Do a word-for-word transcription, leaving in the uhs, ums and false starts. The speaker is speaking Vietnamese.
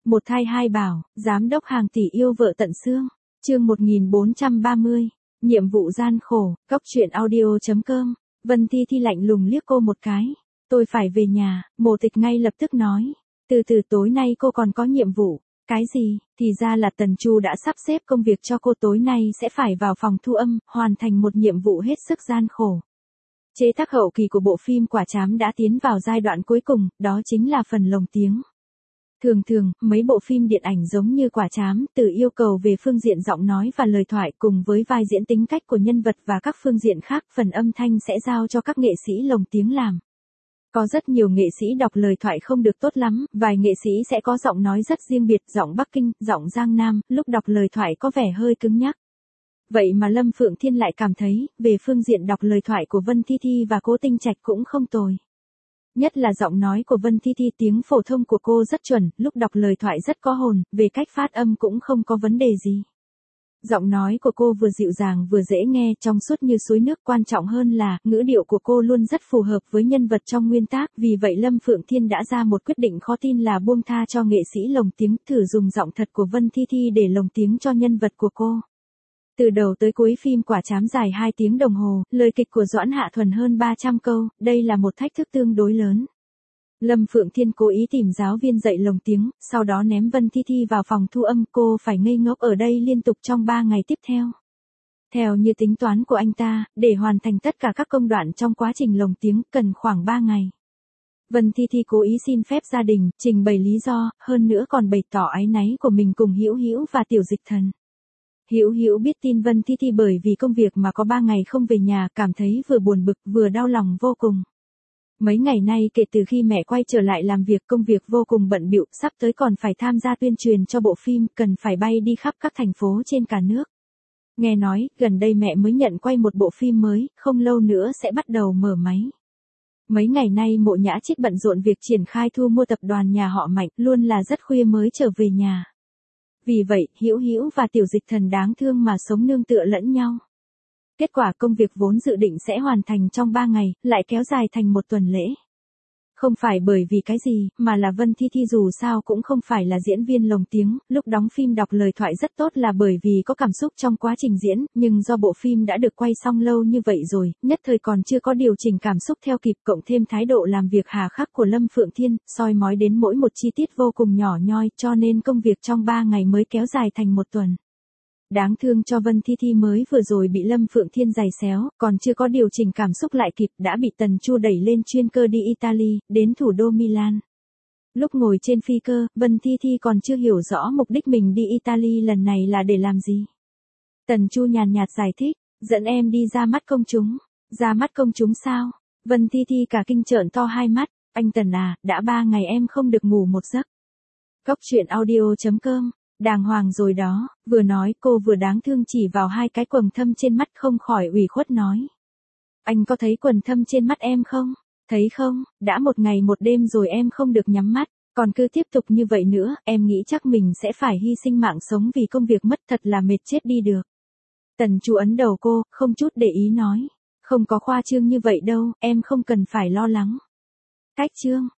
Một thai hai bảo, giám đốc hàng tỷ yêu vợ tận xương. Chương một nghìn bốn trăm ba mươi. Nhiệm vụ gian khổ, cốc truyện audio.com. Vân Thi Thi lạnh lùng liếc cô một cái. Tôi phải về nhà, Mộ Tịch ngay lập tức nói. Từ từ tối nay cô còn có nhiệm vụ. Cái gì? Thì ra là Tần Chu đã sắp xếp công việc cho cô, tối nay sẽ phải vào phòng thu âm, hoàn thành một nhiệm vụ hết sức gian khổ. Chế tác hậu kỳ của bộ phim Quả Trám đã tiến vào giai đoạn cuối cùng, đó chính là phần lồng tiếng. Thường thường, mấy bộ phim điện ảnh giống như Quả Trám, từ yêu cầu về phương diện giọng nói và lời thoại cùng với vai diễn tính cách của nhân vật và các phương diện khác, phần âm thanh sẽ giao cho các nghệ sĩ lồng tiếng làm. Có rất nhiều nghệ sĩ đọc lời thoại không được tốt lắm, vài nghệ sĩ sẽ có giọng nói rất riêng biệt, giọng Bắc Kinh, giọng Giang Nam, lúc đọc lời thoại có vẻ hơi cứng nhắc. Vậy mà Lâm Phượng Thiên lại cảm thấy, về phương diện đọc lời thoại của Vân Thi Thi và Cố Tinh Trạch cũng không tồi. Nhất là giọng nói của Vân Thi Thi, tiếng phổ thông của cô rất chuẩn, lúc đọc lời thoại rất có hồn, về cách phát âm cũng không có vấn đề gì. Giọng nói của cô vừa dịu dàng vừa dễ nghe, trong suốt như suối nước, quan trọng hơn là, ngữ điệu của cô luôn rất phù hợp với nhân vật trong nguyên tác, vì vậy Lâm Phượng Thiên đã ra một quyết định khó tin là buông tha cho nghệ sĩ lồng tiếng, thử dùng giọng thật của Vân Thi Thi để lồng tiếng cho nhân vật của cô. Từ đầu tới cuối phim Quả Trám dài hai tiếng đồng hồ, lời kịch của Doãn Hạ Thuần hơn ba trăm câu, đây là một thách thức tương đối lớn. Lâm Phượng Thiên cố ý tìm giáo viên dạy lồng tiếng, sau đó ném Vân Thi Thi vào phòng thu âm, cô phải ngây ngốc ở đây liên tục trong ba ngày tiếp theo. Theo như tính toán của anh ta, để hoàn thành tất cả các công đoạn trong quá trình lồng tiếng, cần khoảng ba ngày. Vân Thi Thi cố ý xin phép gia đình, trình bày lý do, hơn nữa còn bày tỏ áy náy của mình cùng Hữu Hữu và Tiểu Dịch Thần. Hữu Hữu biết tin Vân Thi Thi bởi vì công việc mà có ba ngày không về nhà, cảm thấy vừa buồn bực vừa đau lòng vô cùng. Mấy ngày nay kể từ khi mẹ quay trở lại làm việc, công việc vô cùng bận bịu, sắp tới còn phải tham gia tuyên truyền cho bộ phim, cần phải bay đi khắp các thành phố trên cả nước. Nghe nói, gần đây mẹ mới nhận quay một bộ phim mới, không lâu nữa sẽ bắt đầu mở máy. Mấy ngày nay Mộ Nhã Chiết bận rộn việc triển khai thu mua tập đoàn nhà họ Mạnh, luôn là rất khuya mới trở về nhà. Vì vậy, Hữu Hữu và Tiểu Dịch Thần đáng thương mà sống nương tựa lẫn nhau. Kết quả công việc vốn dự định sẽ hoàn thành trong ba ngày, lại kéo dài thành một tuần lễ. Không phải bởi vì cái gì, mà là Vân Thi Thi dù sao cũng không phải là diễn viên lồng tiếng, lúc đóng phim đọc lời thoại rất tốt là bởi vì có cảm xúc trong quá trình diễn, nhưng do bộ phim đã được quay xong lâu như vậy rồi, nhất thời còn chưa có điều chỉnh cảm xúc theo kịp, cộng thêm thái độ làm việc hà khắc của Lâm Phượng Thiên, soi mói đến mỗi một chi tiết vô cùng nhỏ nhoi, cho nên công việc trong ba ngày mới kéo dài thành một tuần. Đáng thương cho Vân Thi Thi mới vừa rồi bị Lâm Phượng Thiên giày xéo, còn chưa có điều chỉnh cảm xúc lại kịp, đã bị Tần Chu đẩy lên chuyên cơ đi Italy, đến thủ đô Milan. Lúc ngồi trên phi cơ, Vân Thi Thi còn chưa hiểu rõ mục đích mình đi Italy lần này là để làm gì. Tần Chu nhàn nhạt giải thích, dẫn em đi ra mắt công chúng. Ra mắt công chúng sao? Vân Thi Thi cả kinh trợn to hai mắt, anh Tần à, đã ba ngày em không được ngủ một giấc. Cốc truyện audio.com. Đàng hoàng rồi đó, vừa nói cô vừa đáng thương chỉ vào hai cái quầng thâm trên mắt, không khỏi ủy khuất nói. Anh có thấy quầng thâm trên mắt em không? Thấy không, đã một ngày một đêm rồi em không được nhắm mắt, còn cứ tiếp tục như vậy nữa, em nghĩ chắc mình sẽ phải hy sinh mạng sống vì công việc mất, thật là mệt chết đi được. Tần Chu ấn đầu cô, không chút để ý nói. Không có khoa trương như vậy đâu, em không cần phải lo lắng. Cách trương,